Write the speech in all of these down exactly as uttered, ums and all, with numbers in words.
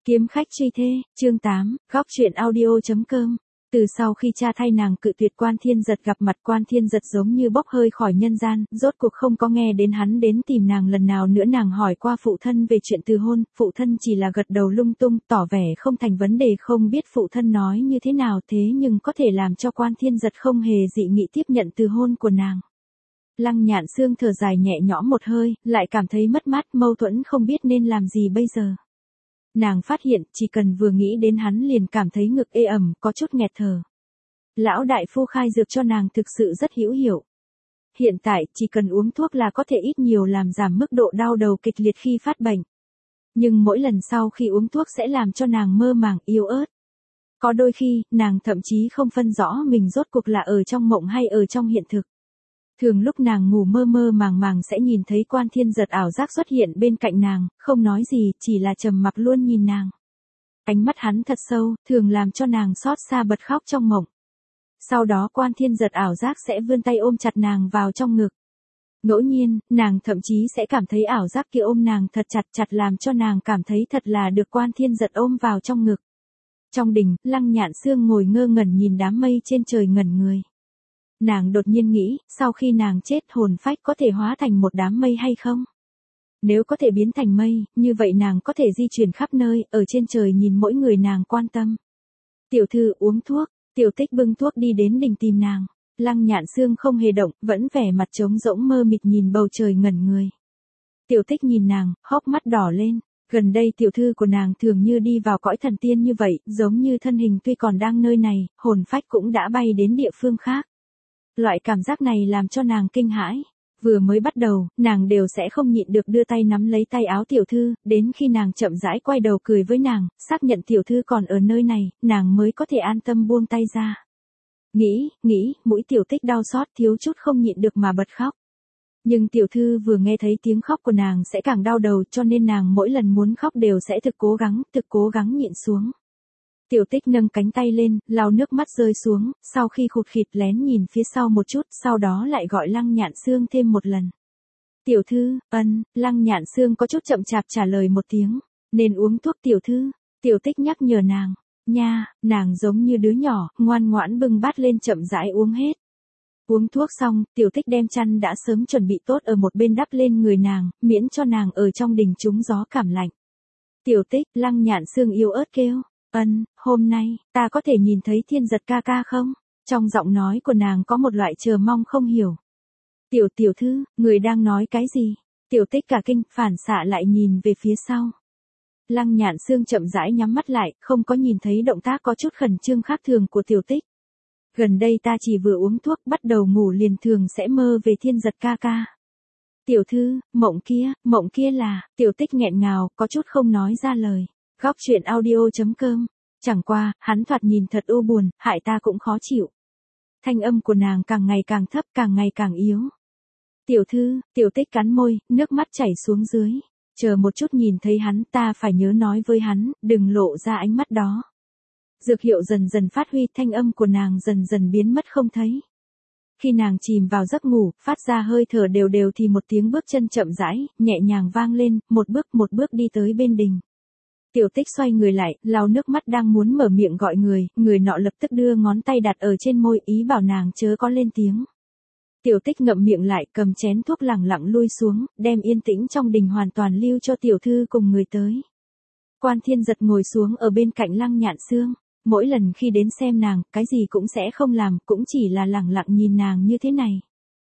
Kiếm khách truy thê, chương tám, góc truyện audio.com. Từ sau khi cha thay nàng cự tuyệt Quan Thiên Giật gặp mặt, Quan Thiên Giật giống như bốc hơi khỏi nhân gian, rốt cuộc không có nghe đến hắn đến tìm nàng lần nào nữa. Nàng hỏi qua phụ thân về chuyện từ hôn, phụ thân chỉ là gật đầu lung tung, tỏ vẻ không thành vấn đề. Không biết phụ thân nói như thế nào, thế nhưng có thể làm cho Quan Thiên Giật không hề dị nghị tiếp nhận từ hôn của nàng. Lăng Nhạn Xương thở dài nhẹ nhõm một hơi, lại cảm thấy mất mát, mâu thuẫn không biết nên làm gì bây giờ. Nàng phát hiện, chỉ cần vừa nghĩ đến hắn liền cảm thấy ngực ê ẩm, có chút nghẹt thở. Lão đại phu khai dược cho nàng thực sự rất hữu hiệu. Hiện tại, chỉ cần uống thuốc là có thể ít nhiều làm giảm mức độ đau đầu kịch liệt khi phát bệnh. Nhưng mỗi lần sau khi uống thuốc sẽ làm cho nàng mơ màng, yếu ớt. Có đôi khi, nàng thậm chí không phân rõ mình rốt cuộc là ở trong mộng hay ở trong hiện thực. Thường lúc nàng ngủ mơ mơ màng màng sẽ nhìn thấy Quan Thiên Giật ảo giác xuất hiện bên cạnh nàng, không nói gì, chỉ là trầm mặc luôn nhìn nàng. Ánh mắt hắn thật sâu, thường làm cho nàng xót xa bật khóc trong mộng. Sau đó Quan Thiên Giật ảo giác sẽ vươn tay ôm chặt nàng vào trong ngực. Ngẫu nhiên, nàng thậm chí sẽ cảm thấy ảo giác kia ôm nàng thật chặt chặt làm cho nàng cảm thấy thật là được Quan Thiên Giật ôm vào trong ngực. Trong đình, Lăng Nhạn Xương ngồi ngơ ngẩn nhìn đám mây trên trời ngẩn người. Nàng đột nhiên nghĩ, sau khi nàng chết hồn phách có thể hóa thành một đám mây hay không? Nếu có thể biến thành mây, như vậy nàng có thể di chuyển khắp nơi, ở trên trời nhìn mỗi người nàng quan tâm. Tiểu thư uống thuốc, Tiểu Tích bưng thuốc đi đến đình tìm nàng. Lăng Nhạn Xương không hề động, vẫn vẻ mặt trống rỗng mơ mịt nhìn bầu trời ngẩn người. Tiểu Tích nhìn nàng, hốc mắt đỏ lên. Gần đây tiểu thư của nàng thường như đi vào cõi thần tiên như vậy, giống như thân hình tuy còn đang nơi này, hồn phách cũng đã bay đến địa phương khác. Loại cảm giác này làm cho nàng kinh hãi. Vừa mới bắt đầu, nàng đều sẽ không nhịn được đưa tay nắm lấy tay áo tiểu thư, đến khi nàng chậm rãi quay đầu cười với nàng, xác nhận tiểu thư còn ở nơi này, nàng mới có thể an tâm buông tay ra. Nghĩ, nghĩ, mũi Tiểu Tích đau xót thiếu chút không nhịn được mà bật khóc. Nhưng tiểu thư vừa nghe thấy tiếng khóc của nàng sẽ càng đau đầu, cho nên nàng mỗi lần muốn khóc đều sẽ thực cố gắng, thực cố gắng nhịn xuống. Tiểu Tích nâng cánh tay lên, lau nước mắt rơi xuống, sau khi khụt khịt lén nhìn phía sau một chút, sau đó lại gọi Lăng Nhạn Xương thêm một lần. Tiểu thư, ân, Lăng Nhạn Xương có chút chậm chạp trả lời một tiếng, nên uống thuốc tiểu thư. Tiểu Tích nhắc nhở nàng, nha, nàng giống như đứa nhỏ, ngoan ngoãn bưng bát lên chậm rãi uống hết. Uống thuốc xong, Tiểu Tích đem chăn đã sớm chuẩn bị tốt ở một bên đắp lên người nàng, miễn cho nàng ở trong đình trúng gió cảm lạnh. Tiểu Tích, Lăng Nhạn Xương yếu ớt kêu. Ân, hôm nay, ta có thể nhìn thấy Thiên Giật ca ca không? Trong giọng nói của nàng có một loại chờ mong không hiểu. Tiểu tiểu thư, người đang nói cái gì? Tiểu Tích cả kinh, phản xạ lại nhìn về phía sau. Lăng Nhạn Xương chậm rãi nhắm mắt lại, không có nhìn thấy động tác có chút khẩn trương khác thường của Tiểu Tích. Gần đây ta chỉ vừa uống thuốc, bắt đầu ngủ liền thường sẽ mơ về Thiên Giật ca ca. Tiểu thư, mộng kia, mộng kia là, Tiểu Tích nghẹn ngào, có chút không nói ra lời. Góc truyện audio.com. Chẳng qua, hắn thoạt nhìn thật u buồn, hại ta cũng khó chịu. Thanh âm của nàng càng ngày càng thấp, càng ngày càng yếu. Tiểu thư, Tiểu Tích cắn môi, nước mắt chảy xuống dưới. Chờ một chút nhìn thấy hắn, ta phải nhớ nói với hắn, đừng lộ ra ánh mắt đó. Dược hiệu dần dần phát huy, thanh âm của nàng dần dần biến mất không thấy. Khi nàng chìm vào giấc ngủ, phát ra hơi thở đều đều thì một tiếng bước chân chậm rãi, nhẹ nhàng vang lên, một bước một bước đi tới bên đình. Tiểu Tích xoay người lại, lau nước mắt đang muốn mở miệng gọi người, người nọ lập tức đưa ngón tay đặt ở trên môi, ý bảo nàng chớ có lên tiếng. Tiểu Tích ngậm miệng lại, cầm chén thuốc lẳng lặng lui xuống, đem yên tĩnh trong đình hoàn toàn lưu cho tiểu thư cùng người tới. Quan Thiên Giật ngồi xuống ở bên cạnh Lăng Nhạn Xương, mỗi lần khi đến xem nàng, cái gì cũng sẽ không làm, cũng chỉ là lẳng lặng nhìn nàng như thế này.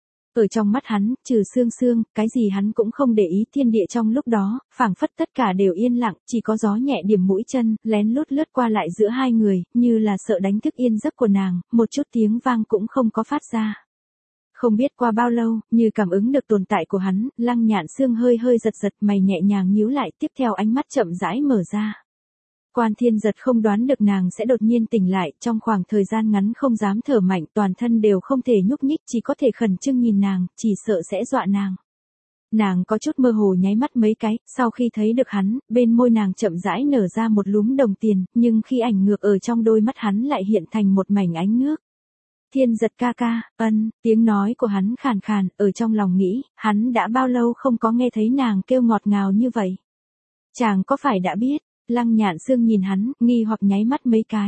Ở trong mắt hắn, trừ Xương Xương, cái gì hắn cũng không để ý. Thiên địa trong lúc đó, phảng phất tất cả đều yên lặng, chỉ có gió nhẹ điểm mũi chân, lén lút lướt qua lại giữa hai người, như là sợ đánh thức yên giấc của nàng, một chút tiếng vang cũng không có phát ra. Không biết qua bao lâu, như cảm ứng được tồn tại của hắn, Lăng Nhạn Xương hơi hơi giật giật, mày nhẹ nhàng nhíu lại, tiếp theo ánh mắt chậm rãi mở ra. Quan Thiên Giật không đoán được nàng sẽ đột nhiên tỉnh lại, trong khoảng thời gian ngắn không dám thở mạnh, toàn thân đều không thể nhúc nhích, chỉ có thể khẩn trương nhìn nàng, chỉ sợ sẽ dọa nàng. Nàng có chút mơ hồ nháy mắt mấy cái, sau khi thấy được hắn, bên môi nàng chậm rãi nở ra một lúm đồng tiền, nhưng khi ảnh ngược ở trong đôi mắt hắn lại hiện thành một mảnh ánh nước. Thiên Giật ca ca, ân, tiếng nói của hắn khàn khàn, ở trong lòng nghĩ, hắn đã bao lâu không có nghe thấy nàng kêu ngọt ngào như vậy. Chàng có phải đã biết? Lăng Nhạn Xương nhìn hắn, nghi hoặc nháy mắt mấy cái.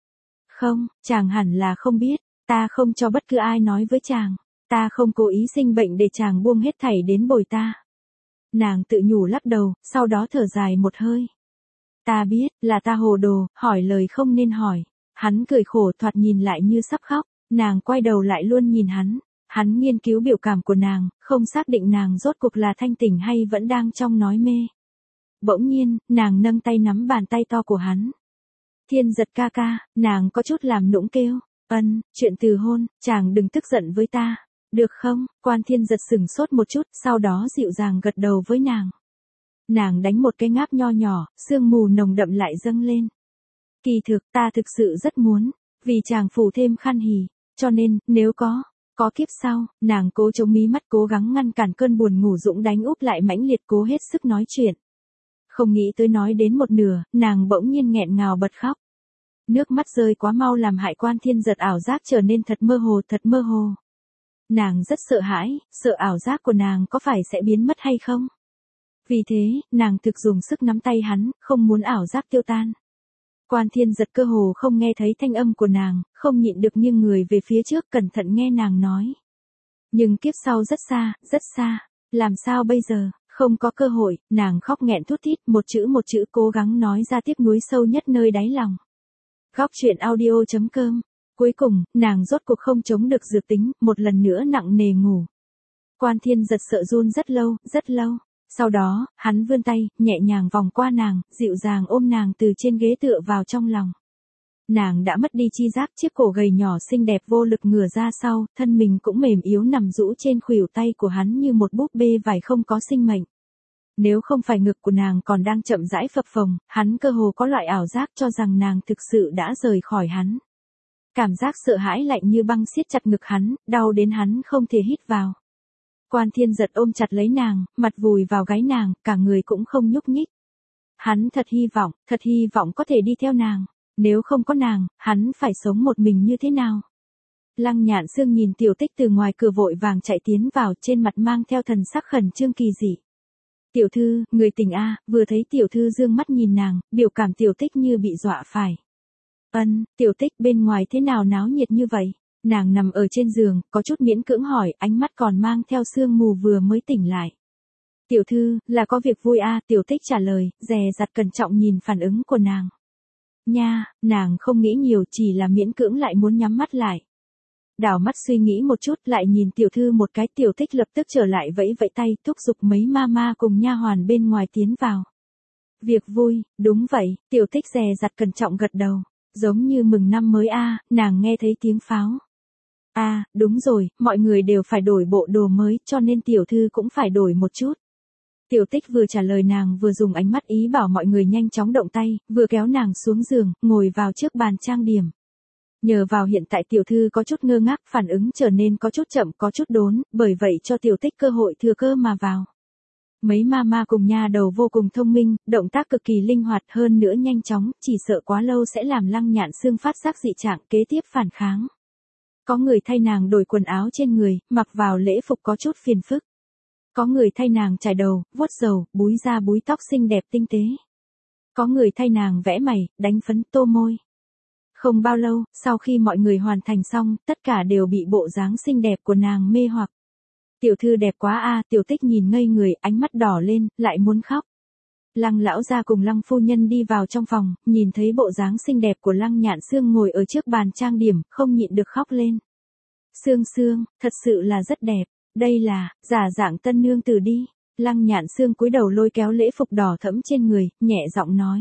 Không, chàng hẳn là không biết, ta không cho bất cứ ai nói với chàng, ta không cố ý sinh bệnh để chàng buông hết thảy đến bồi ta. Nàng tự nhủ lắc đầu, sau đó thở dài một hơi. Ta biết, là ta hồ đồ, hỏi lời không nên hỏi. Hắn cười khổ thoạt nhìn lại như sắp khóc, nàng quay đầu lại luôn nhìn hắn. Hắn nghiên cứu biểu cảm của nàng, không xác định nàng rốt cuộc là thanh tỉnh hay vẫn đang trong nói mê. Bỗng nhiên, nàng nâng tay nắm bàn tay to của hắn. Thiên Giật ca ca, nàng có chút làm nũng kêu. Ân, chuyện từ hôn, chàng đừng tức giận với ta. Được không? Quan Thiên Giật sửng sốt một chút, sau đó dịu dàng gật đầu với nàng. Nàng đánh một cái ngáp nho nhỏ, sương mù nồng đậm lại dâng lên. Kỳ thực, ta thực sự rất muốn, vì chàng phủ thêm khăn hỉ, cho nên, nếu có, có kiếp sau, nàng cố chống mí mắt cố gắng ngăn cản cơn buồn ngủ dũng đánh úp lại mãnh liệt cố hết sức nói chuyện. Không nghĩ tới nói đến một nửa, nàng bỗng nhiên nghẹn ngào bật khóc. Nước mắt rơi quá mau làm hại Quan Thiên Giật ảo giác trở nên thật mơ hồ thật mơ hồ. Nàng rất sợ hãi, sợ ảo giác của nàng có phải sẽ biến mất hay không? Vì thế, nàng thực dùng sức nắm tay hắn, không muốn ảo giác tiêu tan. Quan Thiên Giật cơ hồ không nghe thấy thanh âm của nàng, không nhịn được nghiêng người về phía trước cẩn thận nghe nàng nói. Nhưng kiếp sau rất xa, rất xa, làm sao bây giờ, không có cơ hội, nàng khóc nghẹn thút thít, một chữ một chữ cố gắng nói ra tiếc nuối sâu nhất nơi đáy lòng. Góc truyện audio chấm com. Cuối cùng, nàng rốt cuộc không chống được dược tính, một lần nữa nặng nề ngủ. Quan Thiên Giật sợ run rất lâu, rất lâu. Sau đó, hắn vươn tay, nhẹ nhàng vòng qua nàng, dịu dàng ôm nàng từ trên ghế tựa vào trong lòng. Nàng đã mất đi chi giác, chiếc cổ gầy nhỏ xinh đẹp vô lực ngửa ra sau, thân mình cũng mềm yếu nằm rũ trên khuỷu tay của hắn như một búp bê vải không có sinh mệnh. Nếu không phải ngực của nàng còn đang chậm rãi phập phồng, hắn cơ hồ có loại ảo giác cho rằng nàng thực sự đã rời khỏi hắn. Cảm giác sợ hãi lạnh như băng siết chặt ngực hắn, đau đến hắn không thể hít vào. Quan Thiên Giật ôm chặt lấy nàng, mặt vùi vào gáy nàng, cả người cũng không nhúc nhích. Hắn thật hy vọng, thật hy vọng có thể đi theo nàng. Nếu không có nàng, hắn phải sống một mình như thế nào? Lăng Nhạn Xương nhìn Tiểu Tích từ ngoài cửa vội vàng chạy tiến vào, trên mặt mang theo thần sắc khẩn trương kỳ dị. Tiểu thư, người tỉnh a, vừa thấy Tiểu thư dương mắt nhìn nàng, biểu cảm Tiểu Tích như bị dọa phải. Ân, Tiểu Tích bên ngoài thế nào náo nhiệt như vậy? Nàng nằm ở trên giường, có chút miễn cưỡng hỏi, ánh mắt còn mang theo sương mù vừa mới tỉnh lại. Tiểu thư, là có việc vui a, Tiểu Tích trả lời, dè dặt cẩn trọng nhìn phản ứng của nàng. Nha, nàng không nghĩ nhiều, chỉ là miễn cưỡng lại muốn nhắm mắt lại. Đảo mắt suy nghĩ một chút, lại nhìn Tiểu thư một cái, Tiểu Tích lập tức trở lại vẫy vẫy tay, thúc giục mấy mama cùng nha hoàn bên ngoài tiến vào. Việc vui, đúng vậy, Tiểu Tích dè dặt cẩn trọng gật đầu, giống như mừng năm mới a, nàng nghe thấy tiếng pháo. A, à, đúng rồi, mọi người đều phải đổi bộ đồ mới, cho nên tiểu thư cũng phải đổi một chút. Tiểu Tích vừa trả lời nàng vừa dùng ánh mắt ý bảo mọi người nhanh chóng động tay, vừa kéo nàng xuống giường, ngồi vào trước bàn trang điểm. Nhờ vào hiện tại tiểu thư có chút ngơ ngác, phản ứng trở nên có chút chậm có chút đốn, bởi vậy cho Tiểu Tích cơ hội thừa cơ mà vào. Mấy mama cùng nha đầu vô cùng thông minh, động tác cực kỳ linh hoạt hơn nữa nhanh chóng, chỉ sợ quá lâu sẽ làm Lăng Nhạn Xương phát giác dị trạng kế tiếp phản kháng. Có người thay nàng đổi quần áo trên người, mặc vào lễ phục có chút phiền phức. Có người thay nàng chải đầu, vuốt râu, búi da búi tóc xinh đẹp tinh tế. Có người thay nàng vẽ mày, đánh phấn, tô môi. Không bao lâu, sau khi mọi người hoàn thành xong, tất cả đều bị bộ dáng xinh đẹp của nàng mê hoặc. Tiểu thư đẹp quá a, Tiểu Tích nhìn ngây người, ánh mắt đỏ lên, lại muốn khóc. Lăng lão gia cùng Lăng phu nhân đi vào trong phòng, nhìn thấy bộ dáng xinh đẹp của Lăng Nhạn Xương ngồi ở trước bàn trang điểm, không nhịn được khóc lên. Xương Xương, thật sự là rất đẹp, đây là, giả dạng tân nương tử đi. Lăng Nhạn Xương cúi đầu lôi kéo lễ phục đỏ thẫm trên người, nhẹ giọng nói.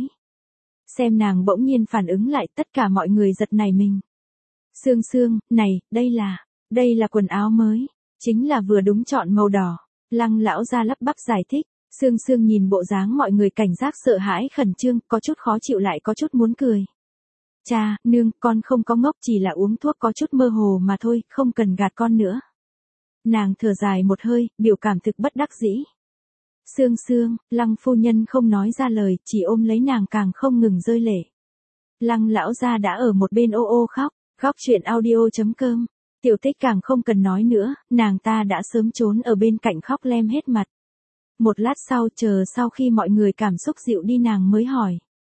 Xem nàng bỗng nhiên phản ứng lại, tất cả mọi người giật nảy mình. Xương Xương, này, đây là, đây là quần áo mới, chính là vừa đúng chọn màu đỏ. Lăng lão gia lắp bắp giải thích. Xương Xương nhìn bộ dáng mọi người cảnh giác sợ hãi khẩn trương, có chút khó chịu lại có chút muốn cười. Cha, nương, con không có ngốc, chỉ là uống thuốc có chút mơ hồ mà thôi, không cần gạt con nữa. Nàng thở dài một hơi, biểu cảm thực bất đắc dĩ. Xương Xương, Lăng phu nhân không nói ra lời, chỉ ôm lấy nàng càng không ngừng rơi lệ. Lăng lão gia đã ở một bên ô ô khóc, góc truyện audio chấm com. Tiểu Tích càng không cần nói nữa, nàng ta đã sớm trốn ở bên cạnh khóc lem hết mặt. Một lát sau, chờ sau khi mọi người cảm xúc dịu đi nàng mới hỏi.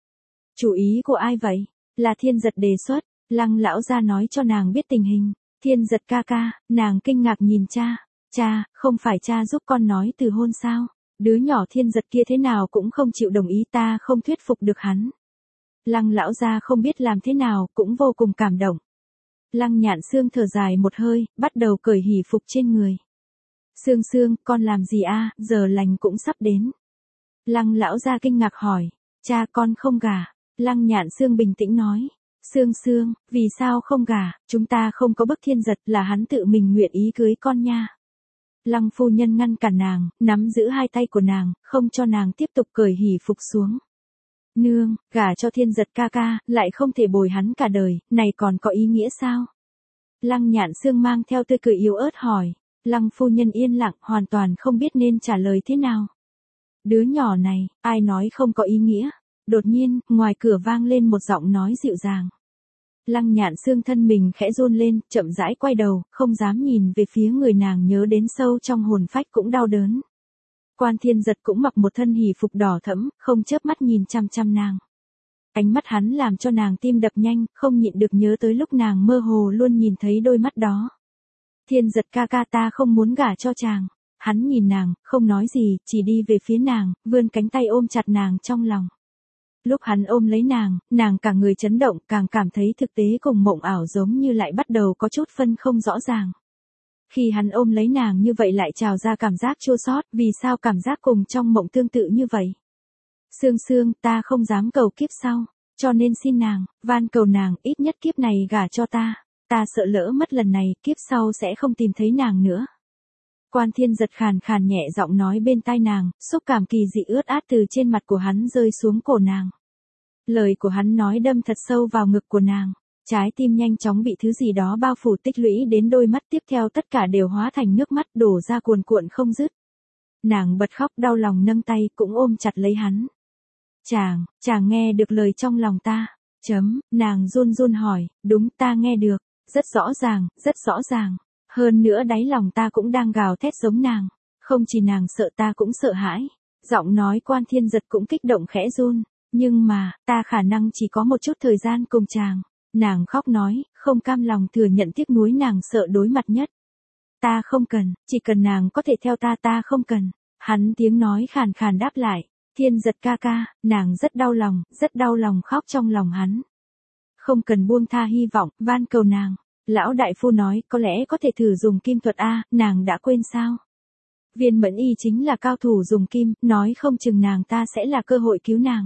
Chủ ý của ai vậy? Là Thiên Giật đề xuất, Lăng lão gia nói cho nàng biết tình hình. Thiên Giật ca ca, nàng kinh ngạc nhìn cha. Cha, không phải cha giúp con nói từ hôn sao? Đứa nhỏ Thiên Giật kia thế nào cũng không chịu đồng ý, ta không thuyết phục được hắn. Lăng lão gia không biết làm thế nào, cũng vô cùng cảm động. Lăng Nhạn Xương thở dài một hơi, bắt đầu cởi hỷ phục trên người. Xương Xương, con làm gì a? Giờ lành cũng sắp đến. Lăng lão gia kinh ngạc hỏi. Cha, con không gả. Lăng Nhạn Xương bình tĩnh nói. Xương Xương, vì sao không gả? Chúng ta không có bức Thiên Giật, là hắn tự mình nguyện ý cưới con nha. Lăng phu nhân ngăn cản nàng, nắm giữ hai tay của nàng, không cho nàng tiếp tục cởi hỷ phục xuống. Nương, gả cho Thiên Giật ca ca, lại không thể bồi hắn cả đời, này còn có ý nghĩa sao? Lăng Nhạn Xương mang theo tươi cười yếu ớt hỏi. Lăng phu nhân yên lặng, hoàn toàn không biết nên trả lời thế nào. Đứa nhỏ này, ai nói không có ý nghĩa? Đột nhiên, ngoài cửa vang lên một giọng nói dịu dàng. Lăng Nhạn Xương thân mình khẽ run lên, chậm rãi quay đầu, không dám nhìn về phía người nàng nhớ đến sâu trong hồn phách cũng đau đớn. Quan Thiên Giật cũng mặc một thân hỷ phục đỏ thẫm, không chớp mắt nhìn chăm chăm nàng. Ánh mắt hắn làm cho nàng tim đập nhanh, không nhịn được nhớ tới lúc nàng mơ hồ luôn nhìn thấy đôi mắt đó. Thiên Giật ca ca, ta không muốn gả cho chàng. Hắn nhìn nàng, không nói gì, chỉ đi về phía nàng, vươn cánh tay ôm chặt nàng trong lòng. Lúc hắn ôm lấy nàng, nàng cả người chấn động, càng cảm thấy thực tế cùng mộng ảo giống như lại bắt đầu có chút phân không rõ ràng. Khi hắn ôm lấy nàng như vậy lại trào ra cảm giác chua xót, vì sao cảm giác cùng trong mộng tương tự như vậy? Xương Xương, ta không dám cầu kiếp sau, cho nên xin nàng, van cầu nàng, ít nhất kiếp này gả cho ta, ta sợ lỡ mất lần này, kiếp sau sẽ không tìm thấy nàng nữa. Quan Thiên Giật khàn khàn nhẹ giọng nói bên tai nàng, xúc cảm kỳ dị ướt át từ trên mặt của hắn rơi xuống cổ nàng. Lời của hắn nói đâm thật sâu vào ngực của nàng, trái tim nhanh chóng bị thứ gì đó bao phủ, tích lũy đến đôi mắt, tiếp theo tất cả đều hóa thành nước mắt đổ ra cuồn cuộn không dứt. Nàng bật khóc đau lòng, nâng tay cũng ôm chặt lấy hắn. Chàng, chàng nghe được lời trong lòng ta? Chấm, nàng run run hỏi, đúng, ta nghe được, rất rõ ràng, rất rõ ràng. Hơn nữa đáy lòng ta cũng đang gào thét giống nàng. Không chỉ nàng sợ, ta cũng sợ hãi. Giọng nói Quan Thiên Giật cũng kích động khẽ run. Nhưng mà, ta khả năng chỉ có một chút thời gian cùng chàng. Nàng khóc nói, không cam lòng thừa nhận tiếc nuối, nàng sợ đối mặt nhất. Ta không cần, chỉ cần nàng có thể theo ta, ta không cần. Hắn tiếng nói khàn khàn đáp lại. Thiên Giật ca ca, nàng rất đau lòng, rất đau lòng, khóc trong lòng hắn. Không cần buông tha hy vọng, van cầu nàng. Lão đại phu nói, có lẽ có thể thử dùng kim thuật a, nàng đã quên sao? Viên Mẫn Y chính là cao thủ dùng kim, nói không chừng nàng ta sẽ là cơ hội cứu nàng.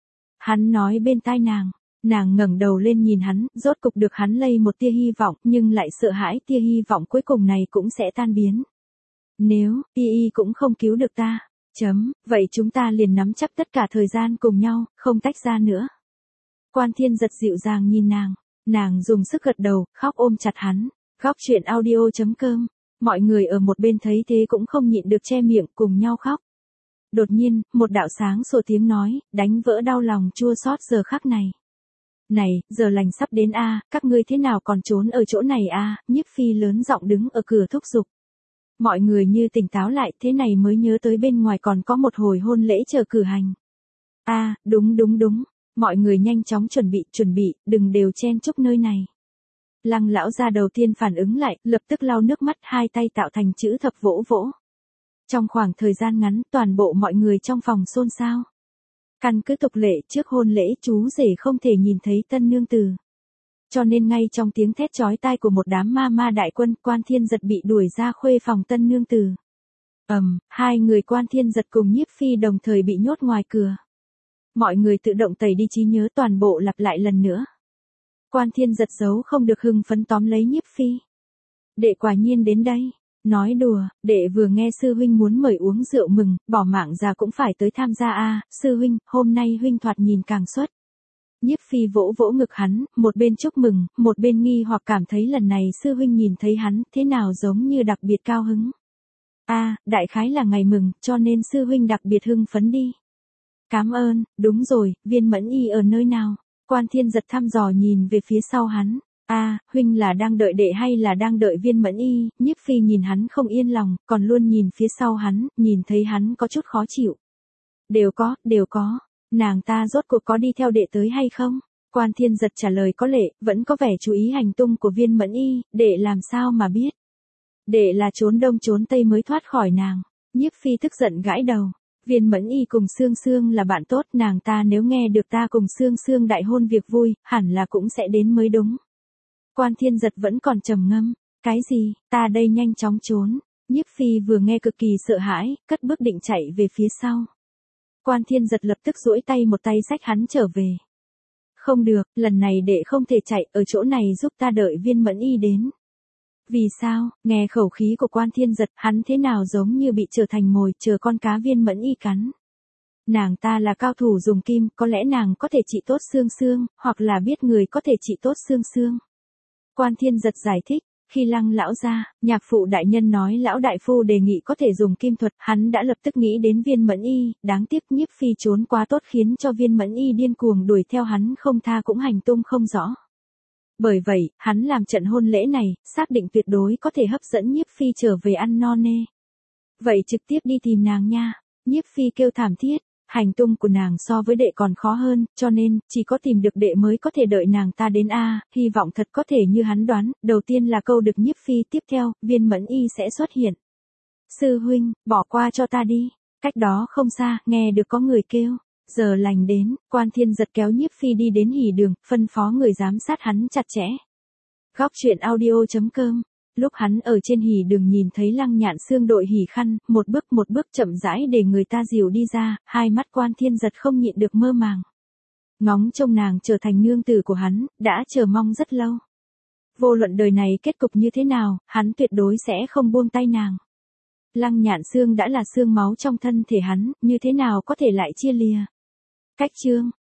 Hắn nói bên tai nàng, nàng ngẩng đầu lên nhìn hắn, rốt cục được hắn lây một tia hy vọng, nhưng lại sợ hãi tia hy vọng cuối cùng này cũng sẽ tan biến. Nếu, Y Y cũng không cứu được ta, chấm, vậy chúng ta liền nắm chắc tất cả thời gian cùng nhau, không tách ra nữa. Quan Thiên Giật dịu dàng nhìn nàng. Nàng dùng sức gật đầu, khóc ôm chặt hắn. Góc truyện audio chấm com. Mọi người ở một bên thấy thế cũng không nhịn được che miệng, cùng nhau khóc. Đột nhiên, một đạo sáng sủa tiếng nói, đánh vỡ đau lòng chua xót giờ khắc này. Này, giờ lành sắp đến a, các ngươi thế nào còn trốn ở chỗ này a? Nhiếp Phi lớn giọng đứng ở cửa thúc giục. Mọi người như tỉnh táo lại, thế này mới nhớ tới bên ngoài còn có một hồi hôn lễ chờ cử hành. A, đúng đúng đúng. Mọi người nhanh chóng chuẩn bị, chuẩn bị, đừng đều chen chúc nơi này. Lăng lão gia đầu tiên phản ứng lại, lập tức lau nước mắt, hai tay tạo thành chữ thập vỗ vỗ. Trong khoảng thời gian ngắn, toàn bộ mọi người trong phòng xôn xao. Căn cứ tục lệ, trước hôn lễ chú rể không thể nhìn thấy tân nương tử. Cho nên ngay trong tiếng thét chói tai của một đám ma ma đại quân, Quan Thiên Giật bị đuổi ra khuê phòng tân nương tử. Ầm, um, hai người Quan Thiên Giật cùng Nhiếp Phi đồng thời bị nhốt ngoài cửa. Mọi người tự động tẩy đi trí nhớ, toàn bộ lặp lại lần nữa. Quan Thiên Giật giấu không được hưng phấn tóm lấy Nhiếp Phi. Đệ quả nhiên đến đây. Nói đùa, đệ vừa nghe sư huynh muốn mời uống rượu mừng, bỏ mạng ra cũng phải tới tham gia a. Sư huynh, hôm nay huynh thoạt nhìn càng xuất. Nhiếp Phi vỗ vỗ ngực hắn, một bên chúc mừng, một bên nghi hoặc cảm thấy lần này sư huynh nhìn thấy hắn thế nào giống như đặc biệt cao hứng. A, đại khái là ngày mừng, cho nên sư huynh đặc biệt hưng phấn đi. Cảm ơn, đúng rồi, Viên Mẫn Y ở nơi nào? Quan Thiên Giật thăm dò nhìn về phía sau hắn. A, à, huynh là đang đợi đệ hay là đang đợi Viên Mẫn Y? Nhiếp Phi nhìn hắn không yên lòng, còn luôn nhìn phía sau hắn, nhìn thấy hắn có chút khó chịu. Đều có, đều có. Nàng ta rốt cuộc có đi theo đệ tới hay không? Quan Thiên Giật trả lời có lệ, vẫn có vẻ chú ý hành tung của Viên Mẫn Y, đệ làm sao mà biết. Đệ là trốn đông trốn tây mới thoát khỏi nàng. Nhiếp Phi tức giận gãi đầu. Viên Mẫn Y cùng Sương Sương là bạn tốt, nàng ta nếu nghe được ta cùng Sương Sương đại hôn việc vui, hẳn là cũng sẽ đến mới đúng. Quan Thiên Giật vẫn còn trầm ngâm. Cái gì, ta đây nhanh chóng trốn. Nhiếp Phi vừa nghe cực kỳ sợ hãi, cất bước định chạy về phía sau. Quan Thiên Giật lập tức duỗi tay một tay xách hắn trở về. Không được, lần này đệ không thể chạy, ở chỗ này giúp ta đợi Viên Mẫn Y đến. Vì sao, nghe khẩu khí của Quan Thiên Giật, hắn thế nào giống như bị trở thành mồi, chờ con cá Viên Mẫn Y cắn. Nàng ta là cao thủ dùng kim, có lẽ nàng có thể trị tốt Sương Sương, hoặc là biết người có thể trị tốt Sương Sương. Quan Thiên Giật giải thích, khi Lăng lão gia, nhạc phụ đại nhân nói lão đại phu đề nghị có thể dùng kim thuật, hắn đã lập tức nghĩ đến Viên Mẫn Y, đáng tiếc Nhiếp Phi trốn quá tốt khiến cho Viên Mẫn Y điên cuồng đuổi theo hắn không tha cũng hành tung không rõ. Bởi vậy, hắn làm trận hôn lễ này, xác định tuyệt đối có thể hấp dẫn Nhiếp Phi trở về ăn no nê. Vậy trực tiếp đi tìm nàng nha. Nhiếp Phi kêu thảm thiết, hành tung của nàng so với đệ còn khó hơn, cho nên, chỉ có tìm được đệ mới có thể đợi nàng ta đến a. Hy vọng thật có thể như hắn đoán, đầu tiên là câu được Nhiếp Phi, tiếp theo, Viên Mẫn Y sẽ xuất hiện. Sư huynh, bỏ qua cho ta đi. Cách đó không xa, nghe được có người kêu. Giờ lành đến, Quan Thiên Giật kéo Nhiếp Phi đi đến hỉ đường, phân phó người giám sát hắn chặt chẽ. Góc truyện audio chấm com. Lúc hắn ở trên hỉ đường nhìn thấy Lăng Nhạn Xương đội hỉ khăn, một bước một bước chậm rãi để người ta dìu đi ra, hai mắt Quan Thiên Giật không nhịn được mơ màng. Ngóng trông nàng trở thành nương tử của hắn, đã chờ mong rất lâu. Vô luận đời này kết cục như thế nào, hắn tuyệt đối sẽ không buông tay nàng. Lăng Nhạn Xương đã là xương máu trong thân thể hắn, như thế nào có thể lại chia lìa. Cách chương